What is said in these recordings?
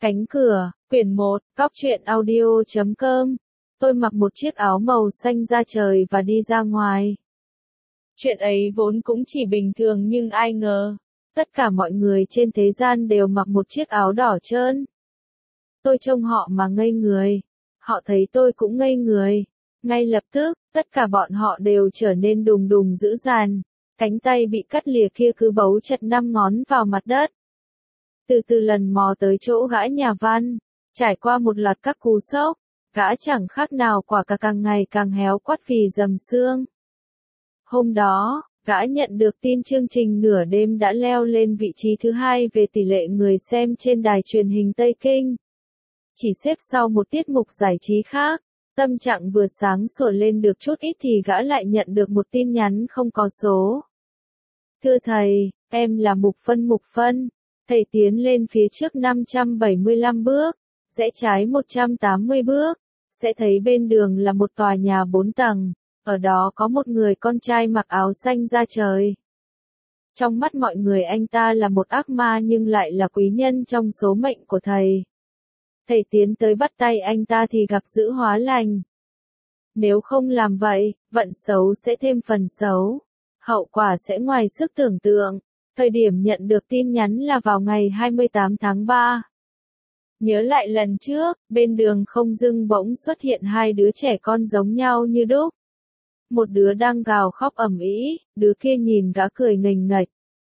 Cánh cửa, quyển 1, Góc truyện audio.com. Tôi mặc một chiếc áo màu xanh da trời và đi ra ngoài. Chuyện ấy vốn cũng chỉ bình thường nhưng ai ngờ, tất cả mọi người trên thế gian đều mặc một chiếc áo đỏ trơn. Tôi trông họ mà ngây người. Họ thấy tôi cũng ngây người. Ngay lập tức, tất cả bọn họ đều trở nên đùng đùng dữ dằn. Cánh tay bị cắt lìa kia cứ bấu chặt 5 ngón vào mặt đất. Từ từ lần mò tới chỗ gã nhà văn, trải qua một loạt các cú sốc, gã chẳng khác nào quả cà càng ngày càng héo quắt phì dầm xương. Hôm đó, gã nhận được tin chương trình nửa đêm đã leo lên vị trí thứ 2 về tỷ lệ người xem trên đài truyền hình Tây Kinh. Chỉ xếp sau một tiết mục giải trí khác, tâm trạng vừa sáng sủa lên được chút ít thì gã lại nhận được một tin nhắn không có số. Thưa thầy, em là Mục Phân. Thầy tiến lên phía trước 575 bước, rẽ trái 180 bước, sẽ thấy bên đường là một tòa nhà 4 tầng, ở đó có một người con trai mặc áo xanh da trời. Trong mắt mọi người anh ta là một ác ma nhưng lại là quý nhân trong số mệnh của thầy. Thầy tiến tới bắt tay anh ta thì gặp dữ hóa lành. Nếu không làm vậy, vận xấu sẽ thêm phần xấu. Hậu quả sẽ ngoài sức tưởng tượng. Thời điểm nhận được tin nhắn là vào ngày 28 tháng 3. Nhớ lại lần trước, bên đường không dưng bỗng xuất hiện hai đứa trẻ con giống nhau như đúc. Một đứa đang gào khóc ầm ĩ, đứa kia nhìn gã cười nghềnh nghệch.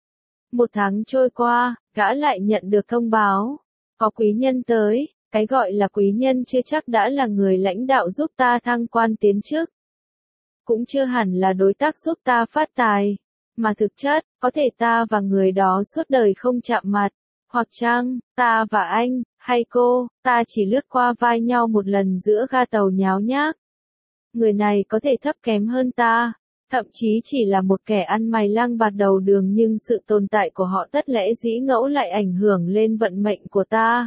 Một tháng trôi qua, gã lại nhận được thông báo. Có quý nhân tới, cái gọi là quý nhân chưa chắc đã là người lãnh đạo giúp ta thăng quan tiến chức. Cũng chưa hẳn là đối tác giúp ta phát tài. Mà thực chất, có thể ta và người đó suốt đời không chạm mặt. Hoặc chăng, ta và anh, hay cô, ta chỉ lướt qua vai nhau một lần giữa ga tàu nháo nhác. Người này có thể thấp kém hơn ta, thậm chí chỉ là một kẻ ăn mày lang bạt đầu đường nhưng sự tồn tại của họ tất lẽ dĩ ngẫu lại ảnh hưởng lên vận mệnh của ta.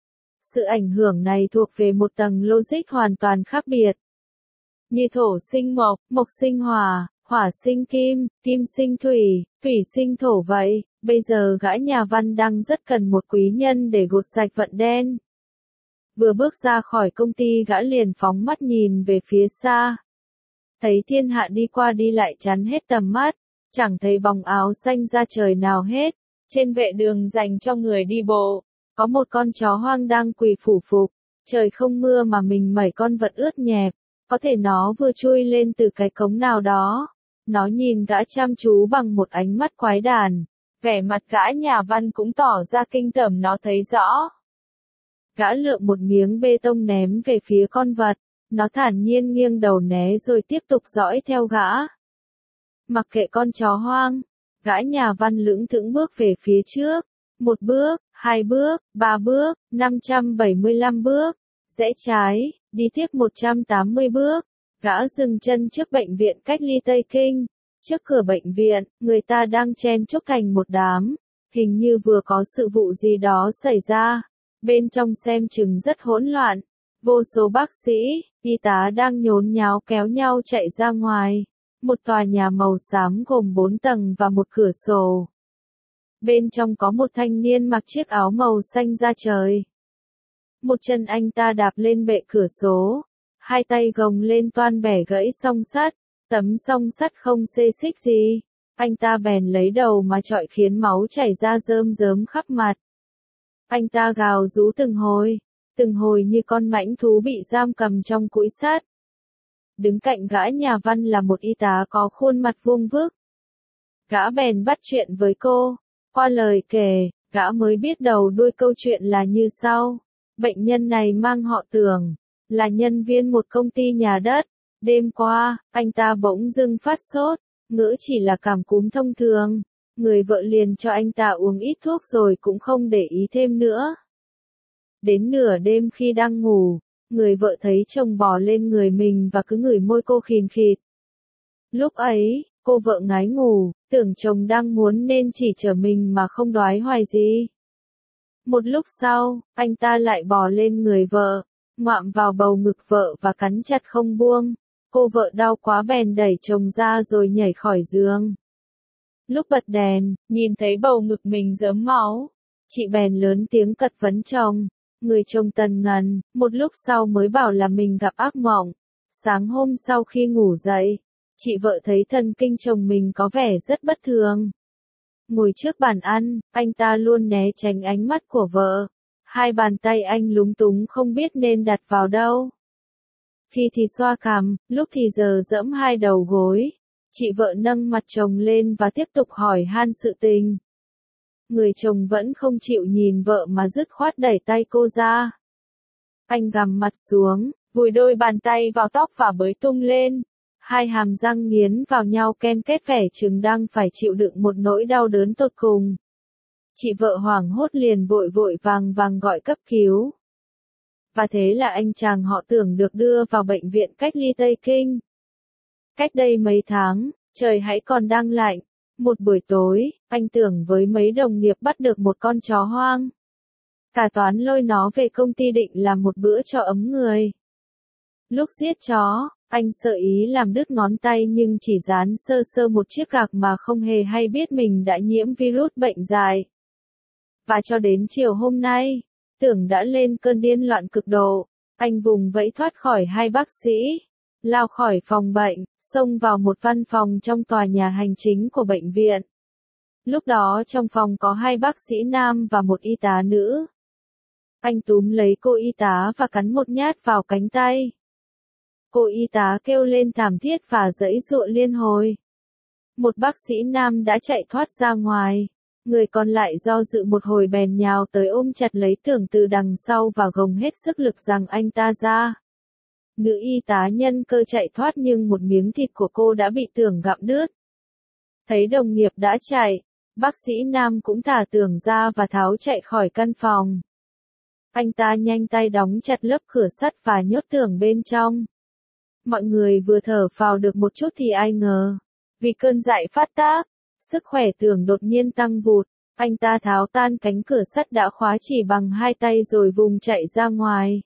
Sự ảnh hưởng này thuộc về một tầng logic hoàn toàn khác biệt. Như thổ sinh mộc, mộc sinh hỏa, hỏa sinh kim, kim sinh thủy, thủy sinh thổ vậy, bây giờ gã nhà văn đang rất cần một quý nhân để gột sạch vận đen. Vừa bước ra khỏi công ty gã liền phóng mắt nhìn về phía xa. Thấy thiên hạ đi qua đi lại chắn hết tầm mắt, chẳng thấy bóng áo xanh da trời nào hết. Trên vệ đường dành cho người đi bộ, có một con chó hoang đang quỳ phủ phục, trời không mưa mà mình mẩy con vật ướt nhẹp, có thể nó vừa chui lên từ cái cống nào đó. Nó nhìn gã chăm chú bằng một ánh mắt quái đản, vẻ mặt gã nhà văn cũng tỏ ra kinh tởm nó thấy rõ. Gã lượm một miếng bê tông ném về phía con vật, nó thản nhiên nghiêng đầu né rồi tiếp tục dõi theo gã. Mặc kệ con chó hoang, gã nhà văn lững thững bước về phía trước, 1 bước, 2 bước, 3 bước, 575 bước, rẽ trái, đi tiếp 180 bước. Gã dừng chân trước bệnh viện cách ly Tây Kinh. Trước cửa bệnh viện, người ta đang chen chúc thành một đám. Hình như vừa có sự vụ gì đó xảy ra. Bên trong xem chừng rất hỗn loạn. Vô số bác sĩ, y tá đang nhốn nháo kéo nhau chạy ra ngoài. Một tòa nhà màu xám gồm 4 tầng và một cửa sổ. Bên trong có một thanh niên mặc chiếc áo màu xanh da trời. Một chân anh ta đạp lên bệ cửa sổ. Hai tay gồng lên toan bẻ gãy song sắt, tấm song sắt không xê xích gì. Anh ta bèn lấy đầu mà chọi khiến máu chảy ra rơm rớm khắp mặt. Anh ta gào rú từng hồi như con mãnh thú bị giam cầm trong cũi sắt. Đứng cạnh gã nhà văn là một y tá có khuôn mặt vuông vức. Gã bèn bắt chuyện với cô. Qua lời kể, gã mới biết đầu đuôi câu chuyện là như sau. Bệnh nhân này mang họ Tưởng, là nhân viên một công ty nhà đất. Đêm qua, anh ta bỗng dưng phát sốt, ngỡ chỉ là cảm cúm thông thường. Người vợ liền cho anh ta uống ít thuốc rồi cũng không để ý thêm nữa. Đến nửa đêm khi đang ngủ, người vợ thấy chồng bò lên người mình và cứ ngửi môi cô khìn khịt. Lúc ấy, cô vợ ngái ngủ, tưởng chồng đang muốn nên chỉ chở mình mà không đoái hoài gì. Một lúc sau, anh ta lại bò lên người vợ, ngoạm vào bầu ngực vợ và cắn chặt không buông. Cô vợ đau quá bèn đẩy chồng ra rồi nhảy khỏi giường. Lúc bật đèn, nhìn thấy bầu ngực mình rớm máu, chị bèn lớn tiếng cật vấn chồng. Người chồng tần ngần, một lúc sau mới bảo là mình gặp ác mộng. Sáng hôm sau khi ngủ dậy, chị vợ thấy thần kinh chồng mình có vẻ rất bất thường. Ngồi trước bàn ăn, anh ta luôn né tránh ánh mắt của vợ. Hai bàn tay anh lúng túng không biết nên đặt vào đâu. Khi thì xoa cằm, lúc thì giờ dẫm hai đầu gối. Chị vợ nâng mặt chồng lên và tiếp tục hỏi han sự tình. Người chồng vẫn không chịu nhìn vợ mà dứt khoát đẩy tay cô ra. Anh gằm mặt xuống, vùi đôi bàn tay vào tóc và bới tung lên. Hai hàm răng nghiến vào nhau ken kết vẻ chừng đang phải chịu đựng một nỗi đau đớn tột cùng. Chị vợ hoảng hốt liền vội vội vàng vàng gọi cấp cứu. Và thế là anh chàng họ Tưởng được đưa vào bệnh viện cách ly Tây Kinh. Cách đây mấy tháng, trời hãy còn đang lạnh. Một buổi tối, anh Tưởng với mấy đồng nghiệp bắt được một con chó hoang. Cả toán lôi nó về công ty định làm một bữa cho ấm người. Lúc giết chó, anh sợ ý làm đứt ngón tay nhưng chỉ dán sơ sơ một chiếc gạc mà không hề hay biết mình đã nhiễm virus bệnh dại. Và cho đến chiều hôm nay, Tưởng đã lên cơn điên loạn cực độ. Anh vùng vẫy thoát khỏi hai bác sĩ, lao khỏi phòng bệnh, xông vào một văn phòng trong tòa nhà hành chính của bệnh viện. Lúc đó trong phòng có hai bác sĩ nam và một y tá nữ. Anh túm lấy cô y tá và cắn một nhát vào cánh tay. Cô y tá kêu lên thảm thiết và giãy giụa liên hồi. Một bác sĩ nam đã chạy thoát ra ngoài. Người còn lại do dự một hồi bèn nhào tới ôm chặt lấy Tưởng từ đằng sau và gồng hết sức lực giằng anh ta ra. Nữ y tá nhân cơ chạy thoát nhưng một miếng thịt của cô đã bị Tưởng gặm đứt. Thấy đồng nghiệp đã chạy, bác sĩ nam cũng thả Tưởng ra và tháo chạy khỏi căn phòng. Anh ta nhanh tay đóng chặt lớp cửa sắt và nhốt Tưởng bên trong. Mọi người vừa thở phào được một chút thì ai ngờ, vì cơn dại phát tác, sức khỏe Tưởng đột nhiên tăng vụt. Anh ta tháo tan cánh cửa sắt đã khóa chỉ bằng hai tay rồi vùng chạy ra ngoài.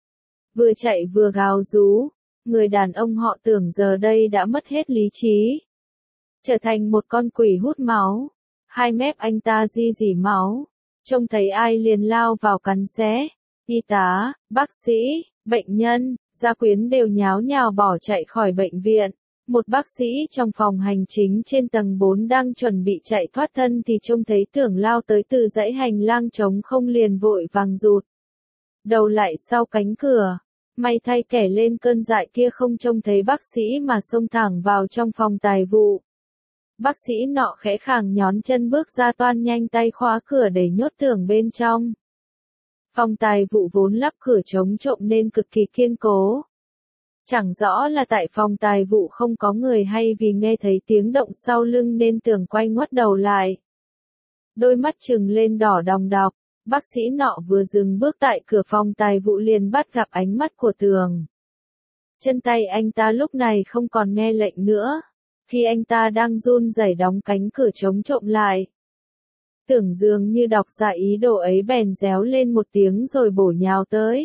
Vừa chạy vừa gào rú, người đàn ông họ Tưởng giờ đây đã mất hết lý trí. Trở thành một con quỷ hút máu. Hai mép anh ta rỉ máu. Trông thấy ai liền lao vào cắn xé. Y tá, bác sĩ, bệnh nhân, gia quyến đều nháo nhào bỏ chạy khỏi bệnh viện. Một bác sĩ trong phòng hành chính trên tầng 4 đang chuẩn bị chạy thoát thân thì trông thấy Tưởng lao tới từ dãy hành lang trống không liền vội vàng rụt đầu lại sau cánh cửa. May thay kẻ lên cơn dại kia không trông thấy bác sĩ mà xông thẳng vào trong phòng tài vụ. Bác sĩ nọ khẽ khàng nhón chân bước ra toan nhanh tay khóa cửa để nhốt Tưởng bên trong. Phòng tài vụ vốn lắp cửa chống trộm nên cực kỳ kiên cố. Chẳng rõ là tại phòng tài vụ không có người hay vì nghe thấy tiếng động sau lưng nên Tưởng quay ngoắt đầu lại. Đôi mắt trừng lên đỏ đòng đọc, bác sĩ nọ vừa dừng bước tại cửa phòng tài vụ liền bắt gặp ánh mắt của Tưởng. Chân tay anh ta lúc này không còn nghe lệnh nữa, khi anh ta đang run rẩy đóng cánh cửa chống trộm lại. Tưởng dường như đọc ra ý đồ ấy bèn réo lên một tiếng rồi bổ nhào tới.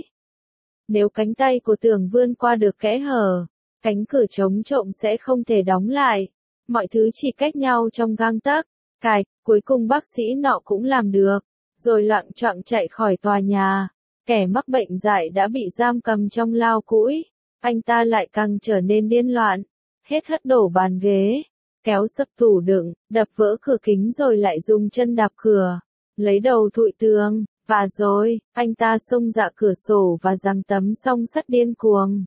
Nếu cánh tay của Tưởng vươn qua được kẽ hở, cánh cửa chống trộm sẽ không thể đóng lại. Mọi thứ chỉ cách nhau trong gang tấc. Cuối cùng bác sĩ nọ cũng làm được, rồi loạng choạng chạy khỏi tòa nhà. Kẻ mắc bệnh dại đã bị giam cầm trong lao củi. Anh ta lại càng trở nên điên loạn, hết hất đổ bàn ghế, kéo sập tủ đựng, đập vỡ cửa kính rồi lại dùng chân đạp cửa, lấy đầu thụi tường. Và rồi, anh ta xông dạ cửa sổ và giằng tấm song sắt điên cuồng.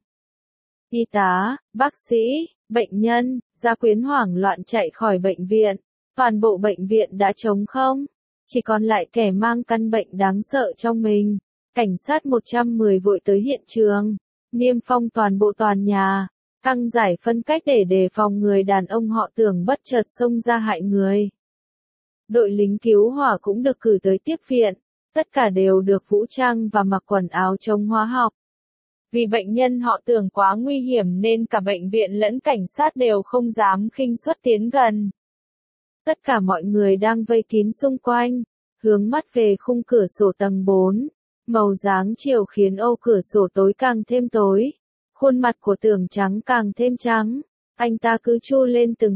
Y tá, bác sĩ, bệnh nhân, gia quyến hoảng loạn chạy khỏi bệnh viện. Toàn bộ bệnh viện đã trống không. Chỉ còn lại kẻ mang căn bệnh đáng sợ trong mình. Cảnh sát 110 vội tới hiện trường. Niêm phong toàn bộ tòa nhà. Căng giải phân cách để đề phòng người đàn ông họ Tưởng bất chợt xông ra hại người. Đội lính cứu hỏa cũng được cử tới tiếp viện. Tất cả đều được vũ trang và mặc quần áo chống hóa học. Vì bệnh nhân họ Tưởng quá nguy hiểm nên cả bệnh viện lẫn cảnh sát đều không dám khinh suất tiến gần. Tất cả mọi người đang vây kín xung quanh, hướng mắt về khung cửa sổ tầng 4. Màu dáng chiều khiến ô cửa sổ tối càng thêm tối. Khuôn mặt của Tưởng trắng càng thêm trắng. Anh ta cứ chu lên từng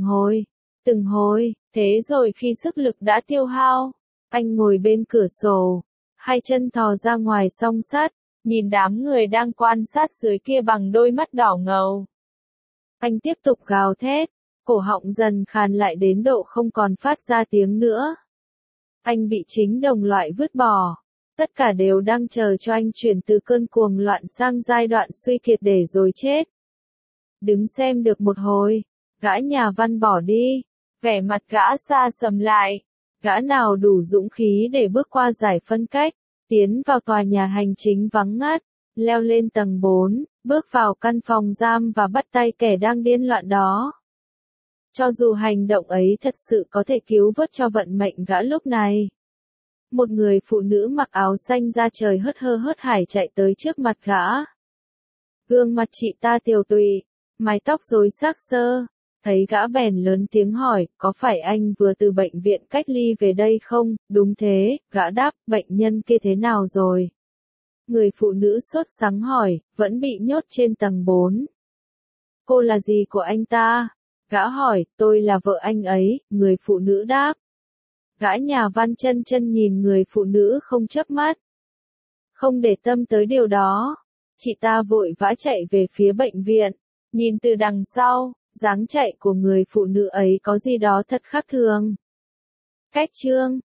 hồi. Thế rồi khi sức lực đã tiêu hao, anh ngồi bên cửa sổ. hai chân thò ra ngoài song sắt, nhìn đám người đang quan sát dưới kia bằng đôi mắt đỏ ngầu. Anh tiếp tục gào thét, cổ họng dần khàn lại đến độ không còn phát ra tiếng nữa. Anh bị chính đồng loại vứt bỏ. Tất cả đều đang chờ cho anh chuyển từ cơn cuồng loạn sang giai đoạn suy kiệt để rồi chết. Đứng xem được một hồi, gã nhà văn bỏ đi, vẻ mặt gã xa sầm lại. Gã nào đủ dũng khí để bước qua giải phân cách, tiến vào tòa nhà hành chính vắng ngắt, leo lên tầng 4, bước vào căn phòng giam và bắt tay kẻ đang điên loạn đó. Cho dù hành động ấy thật sự có thể cứu vớt cho vận mệnh gã lúc này. Một người phụ nữ mặc áo xanh da trời hớt hơ hớt hải chạy tới trước mặt gã. Gương mặt chị ta tiều tụy, mái tóc rối xác xơ. Thấy gã bèn lớn tiếng hỏi, có phải anh vừa từ bệnh viện cách ly về đây không? Đúng thế, gã đáp, bệnh nhân kia thế nào rồi? Người phụ nữ sốt sắng hỏi, vẫn bị nhốt trên tầng 4. Cô là gì của anh ta? Gã hỏi, tôi là vợ anh ấy, người phụ nữ đáp. Gã nhà văn chân nhìn người phụ nữ không chớp mắt. Không để tâm tới điều đó, chị ta vội vã chạy về phía bệnh viện, nhìn từ đằng sau. Dáng chạy của người phụ nữ ấy có gì đó thật khác thường. Cách chương